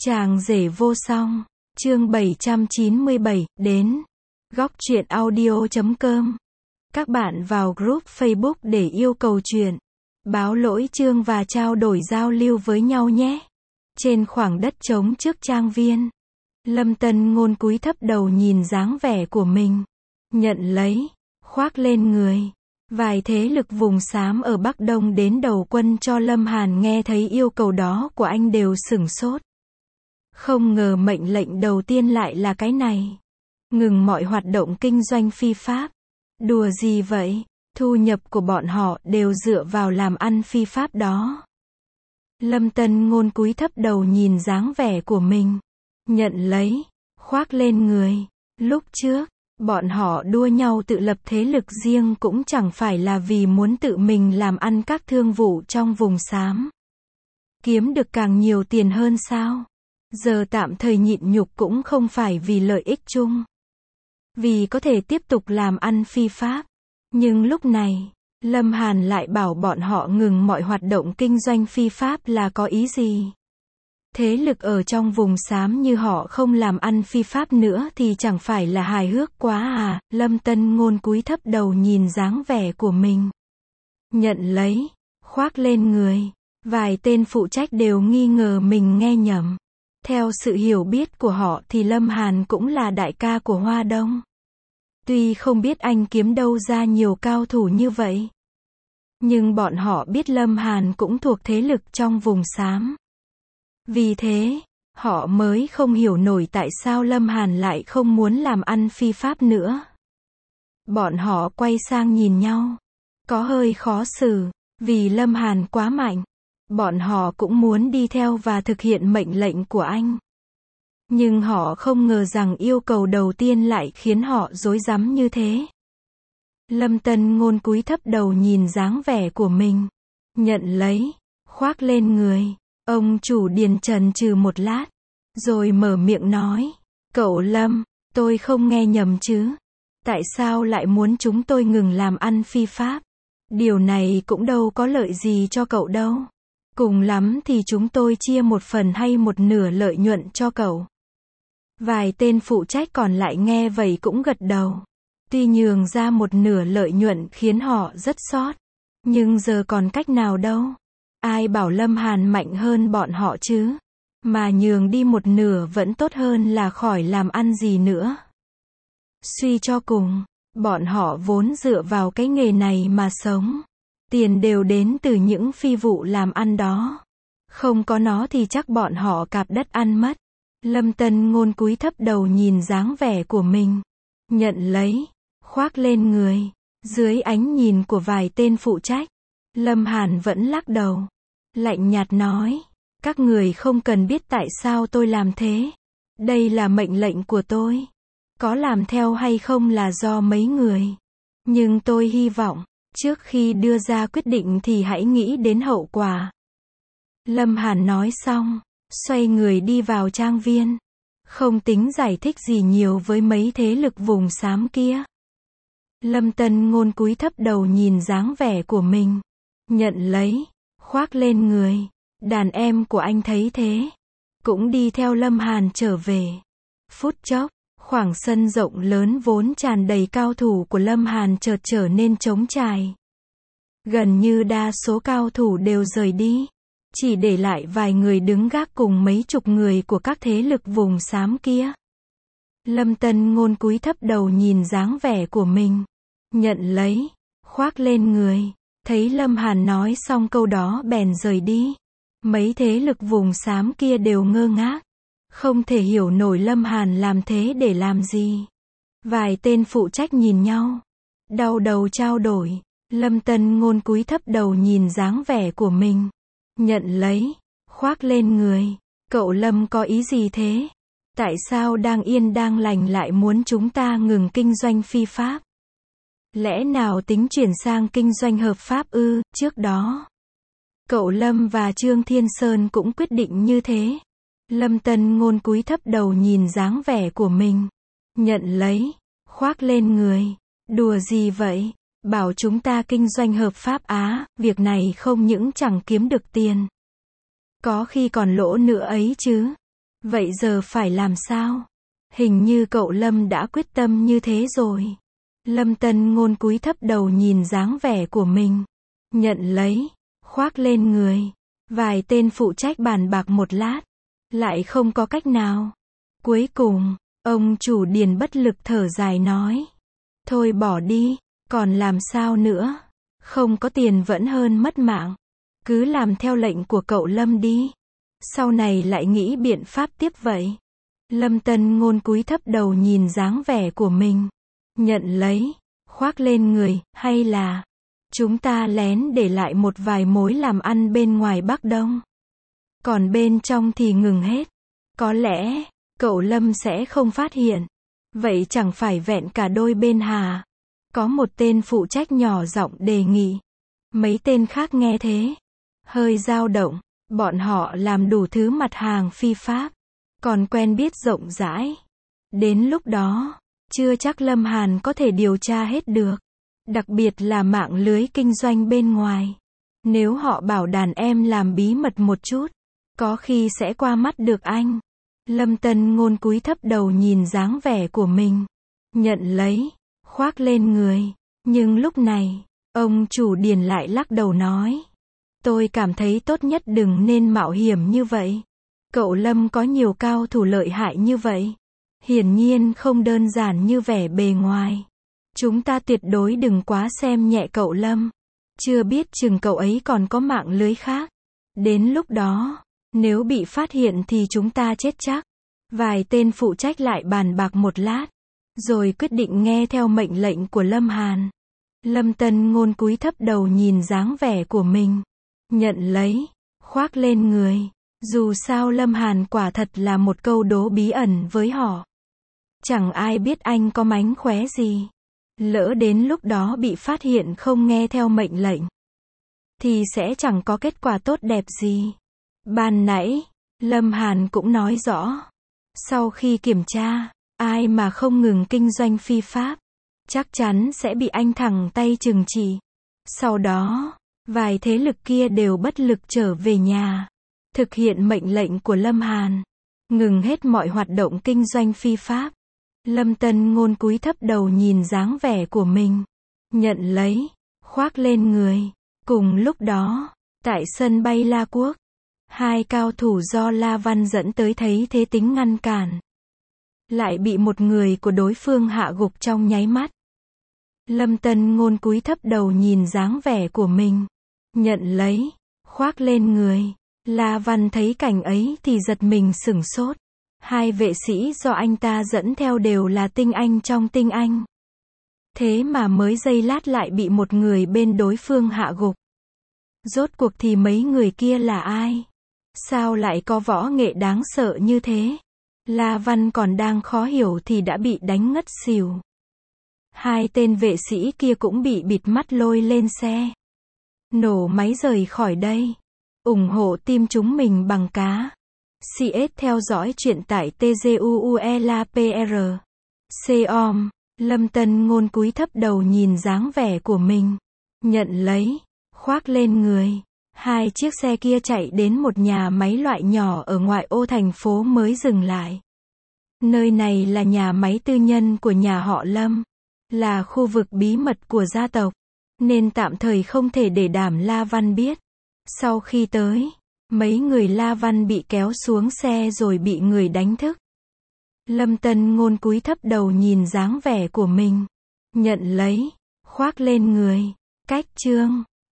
Chàng rể vô song, chương 797, đến góc truyện audio.com. Các bạn vào group Facebook để yêu cầu chuyện, báo lỗi chương và trao đổi giao lưu với nhau nhé. Trên khoảng đất trống trước trang viên, Lâm Tân Ngôn cúi thấp đầu nhìn dáng vẻ của mình, nhận lấy, khoác lên người. Vài thế lực vùng xám ở Bắc Đông đến đầu quân cho Lâm Hàn nghe thấy yêu cầu đó của anh đều sửng sốt. Không ngờ mệnh lệnh đầu tiên lại là cái này. Ngừng mọi hoạt động kinh doanh phi pháp. Đùa gì vậy? Thu nhập của bọn họ đều dựa vào làm ăn phi pháp đó. Lâm Tân Ngôn cúi thấp đầu nhìn dáng vẻ của mình, nhận lấy, khoác lên người. Lúc trước, bọn họ đua nhau tự lập thế lực riêng cũng chẳng phải là vì muốn tự mình làm ăn các thương vụ trong vùng xám. Kiếm được càng nhiều tiền hơn sao? Giờ tạm thời nhịn nhục cũng không phải vì lợi ích chung. Vì có thể tiếp tục làm ăn phi pháp. Nhưng lúc này, Lâm Hàn lại bảo bọn họ ngừng mọi hoạt động kinh doanh phi pháp là có ý gì? Thế lực ở trong vùng xám như họ không làm ăn phi pháp nữa thì chẳng phải là hài hước quá à? Lâm Tân Ngôn cúi thấp đầu nhìn dáng vẻ của mình, nhận lấy, khoác lên người. Vài tên phụ trách đều nghi ngờ mình nghe nhầm. Theo sự hiểu biết của họ thì Lâm Hàn cũng là đại ca của Hoa Đông. Tuy không biết anh kiếm đâu ra nhiều cao thủ như vậy, nhưng bọn họ biết Lâm Hàn cũng thuộc thế lực trong vùng xám. Vì thế, họ mới không hiểu nổi tại sao Lâm Hàn lại không muốn làm ăn phi pháp nữa. Bọn họ quay sang nhìn nhau, có hơi khó xử, vì Lâm Hàn quá mạnh. Bọn họ cũng muốn đi theo và thực hiện mệnh lệnh của anh. Nhưng họ không ngờ rằng yêu cầu đầu tiên lại khiến họ rối rắm như thế. Lâm Tân Ngôn cúi thấp đầu nhìn dáng vẻ của mình, nhận lấy, khoác lên người. Ông chủ Điền chần chừ một lát, rồi mở miệng nói, cậu Lâm, tôi không nghe nhầm chứ? Tại sao lại muốn chúng tôi ngừng làm ăn phi pháp? Điều này cũng đâu có lợi gì cho cậu đâu. Cùng lắm thì chúng tôi chia một phần hay một nửa lợi nhuận cho cậu. Vài tên phụ trách còn lại nghe vậy cũng gật đầu. Tuy nhường ra một nửa lợi nhuận khiến họ rất xót, nhưng giờ còn cách nào đâu. Ai bảo Lâm Hàn mạnh hơn bọn họ chứ? Mà nhường đi một nửa vẫn tốt hơn là khỏi làm ăn gì nữa. Suy cho cùng, bọn họ vốn dựa vào cái nghề này mà sống. Tiền đều đến từ những phi vụ làm ăn đó. Không có nó thì chắc bọn họ cạp đất ăn mất. Lâm Tân Ngôn cúi thấp đầu nhìn dáng vẻ của mình, nhận lấy, khoác lên người. Dưới ánh nhìn của vài tên phụ trách, Lâm Hàn vẫn lắc đầu, lạnh nhạt nói, các người không cần biết tại sao tôi làm thế. Đây là mệnh lệnh của tôi. Có làm theo hay không là do mấy người. Nhưng tôi hy vọng, trước khi đưa ra quyết định thì hãy nghĩ đến hậu quả. Lâm Hàn nói xong, xoay người đi vào trang viên. Không tính giải thích gì nhiều với mấy thế lực vùng xám kia. Lâm Tân Ngôn cúi thấp đầu nhìn dáng vẻ của mình, nhận lấy, khoác lên người. Đàn em của anh thấy thế, cũng đi theo Lâm Hàn trở về. Phút chốc, khoảng sân rộng lớn vốn tràn đầy cao thủ của Lâm Hàn chợt trở nên trống trải. Gần như đa số cao thủ đều rời đi, chỉ để lại vài người đứng gác cùng mấy chục người của các thế lực vùng xám kia. Lâm Tân Ngôn cúi thấp đầu nhìn dáng vẻ của mình, nhận lấy, khoác lên người. Thấy Lâm Hàn nói xong câu đó bèn rời đi. Mấy thế lực vùng xám kia đều ngơ ngác, không thể hiểu nổi Lâm Hàn làm thế để làm gì. Vài tên phụ trách nhìn nhau, đau đầu trao đổi. Lâm Tân Ngôn cúi thấp đầu nhìn dáng vẻ của mình, nhận lấy, khoác lên người. Cậu Lâm có ý gì thế? Tại sao đang yên đang lành lại muốn chúng ta ngừng kinh doanh phi pháp? Lẽ nào tính chuyển sang kinh doanh hợp pháp ư? Trước đó, cậu Lâm và Trương Thiên Sơn cũng quyết định như thế. Lâm Tân Ngôn cúi thấp đầu nhìn dáng vẻ của mình, nhận lấy, khoác lên người. Đùa gì vậy? Bảo chúng ta kinh doanh hợp pháp á? Việc này không những chẳng kiếm được tiền, có khi còn lỗ nữa ấy chứ. Vậy giờ phải làm sao? Hình như cậu Lâm đã quyết tâm như thế rồi. Lâm Tân Ngôn cúi thấp đầu nhìn dáng vẻ của mình. Nhận lấy, khoác lên người. Vài tên phụ trách bàn bạc một lát. Lại không có cách nào. Cuối cùng, ông chủ Điền bất lực thở dài nói. Thôi bỏ đi, còn làm sao nữa? Không có tiền vẫn hơn mất mạng. Cứ làm theo lệnh của cậu Lâm đi. Sau này lại nghĩ biện pháp tiếp vậy. Lâm Tân Ngôn cúi thấp đầu nhìn dáng vẻ của mình. Nhận lấy, khoác lên người, hay là chúng ta lén để lại một vài mối làm ăn bên ngoài Bắc Đông. Còn bên trong thì ngừng hết. Có lẽ, cậu Lâm sẽ không phát hiện. Vậy chẳng phải vẹn cả đôi bên hà. Có một tên phụ trách nhỏ giọng đề nghị. Mấy tên khác nghe thế. Hơi dao động. Bọn họ làm đủ thứ mặt hàng phi pháp. Còn quen biết rộng rãi. Đến lúc đó, chưa chắc Lâm Hàn có thể điều tra hết được. Đặc biệt là mạng lưới kinh doanh bên ngoài. Nếu họ bảo đàn em làm bí mật một chút, có khi sẽ qua mắt được anh. Lâm Tân Ngôn cúi thấp đầu nhìn dáng vẻ của mình. Nhận lấy, khoác lên người. Nhưng lúc này, ông chủ Điền lại lắc đầu nói. Tôi cảm thấy tốt nhất đừng nên mạo hiểm như vậy. Cậu Lâm có nhiều cao thủ lợi hại như vậy. Hiển nhiên không đơn giản như vẻ bề ngoài. Chúng ta tuyệt đối đừng quá xem nhẹ cậu Lâm. Chưa biết chừng cậu ấy còn có mạng lưới khác. Đến lúc đó, nếu bị phát hiện thì chúng ta chết chắc. Vài tên phụ trách lại bàn bạc một lát. Rồi quyết định nghe theo mệnh lệnh của Lâm Hàn. Lâm Tân Ngôn cúi thấp đầu nhìn dáng vẻ của mình. Nhận lấy, khoác lên người. Dù sao Lâm Hàn quả thật là một câu đố bí ẩn với họ. Chẳng ai biết anh có mánh khóe gì. Lỡ đến lúc đó bị phát hiện không nghe theo mệnh lệnh, thì sẽ chẳng có kết quả tốt đẹp gì. Ban nãy, Lâm Hàn cũng nói rõ. Sau khi kiểm tra, ai mà không ngừng kinh doanh phi pháp, chắc chắn sẽ bị anh thẳng tay trừng trị. Sau đó, vài thế lực kia đều bất lực trở về nhà. Thực hiện mệnh lệnh của Lâm Hàn. Ngừng hết mọi hoạt động kinh doanh phi pháp. Lâm Tân Ngôn cúi thấp đầu nhìn dáng vẻ của mình. Nhận lấy, khoác lên người. Cùng lúc đó, tại sân bay La Quốc, hai cao thủ do La Văn dẫn tới thấy thế tính ngăn cản. Lại bị một người của đối phương hạ gục trong nháy mắt. Lâm Tân Ngôn cúi thấp đầu nhìn dáng vẻ của mình. Nhận lấy, khoác lên người. La Văn thấy cảnh ấy thì giật mình sửng sốt. Hai vệ sĩ do anh ta dẫn theo đều là tinh anh trong tinh anh. Thế mà mới giây lát lại bị một người bên đối phương hạ gục. Rốt cuộc thì mấy người kia là ai? Sao lại có võ nghệ đáng sợ như thế? La Văn còn đang khó hiểu thì đã bị đánh ngất xỉu. Hai tên vệ sĩ kia cũng bị bịt mắt lôi lên xe. Nổ máy rời khỏi đây. Ủng hộ team chúng mình bằng cá. CS theo dõi chuyện tại TGUULAPR. COM. Lâm Tân Ngôn cúi thấp đầu nhìn dáng vẻ của mình. Nhận lấy, khoác lên người. Hai chiếc xe kia chạy đến một nhà máy loại nhỏ ở ngoại ô thành phố mới dừng lại. Nơi này là nhà máy tư nhân của nhà họ Lâm. Là khu vực bí mật của gia tộc. Nên tạm thời không thể để Đàm La Văn biết. Sau khi tới, mấy người La Văn bị kéo xuống xe rồi bị người đánh thức. Lâm Tân Ngôn cúi thấp đầu nhìn dáng vẻ của mình. Nhận lấy, khoác lên người. Cách chương